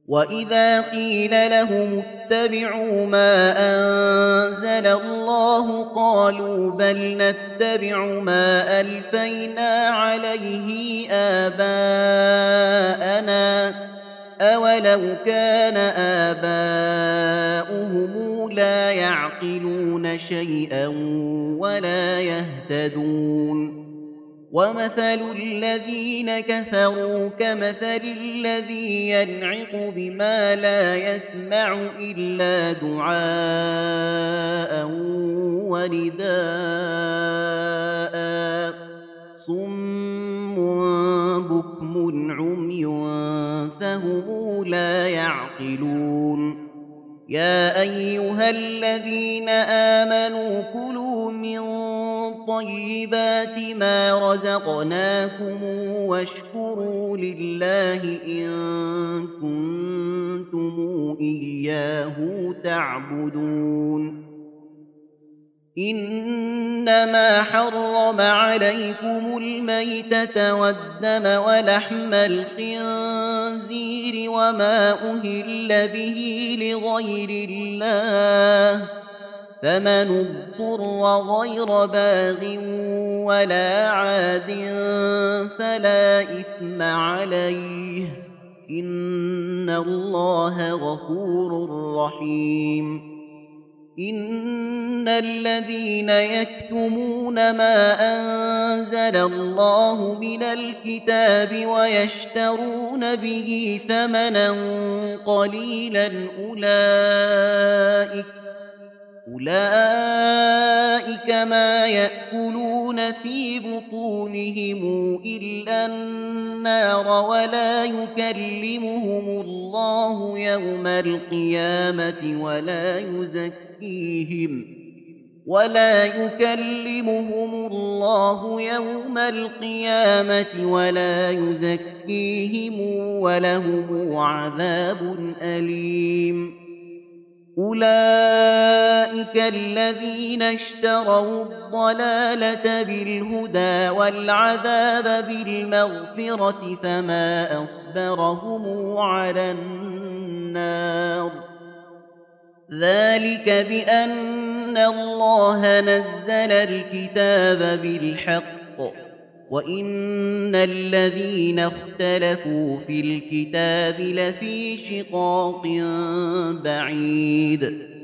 وإذا قيل لهم اتبعوا ما أنزل الله قالوا بل نتبع ما ألفينا عليه آباءنا أولو كان آباؤهم لا يعقلون شيئا ولا يهتدون ومثل الذين كفروا كمثل الذي ينعق بما لا يسمع إلا دعاء ونداء صم بكم عمي فهم لا يعقلون يا أيها الذين آمنوا كلوا من طيبات ما رزقناكم واشكروا لله إن كنتم إياه تعبدون إنما حرم عليكم الميتة والدم ولحم الخنزير وما أهل به لغير الله فمن اضطر غير باغ ولا عاد فلا إثم عليه إن الله غفور رحيم إن الذين يكتمون ما أنزل الله من الكتاب ويشترون به ثمنا قليلا أولئك ما يأكلون في بطونهم إلا النار ولا يكلمهم الله يوم القيامة ولا يزكيهم ولهم عذاب أليم أولئك الذين اشتروا الضلالة بالهدى والعذاب بالمغفرة فما أصبرهم على النار ذلك بأن الله نزل الكتاب بالحق وإن الذين اختلفوا في الكتاب لفي شقاق بعيد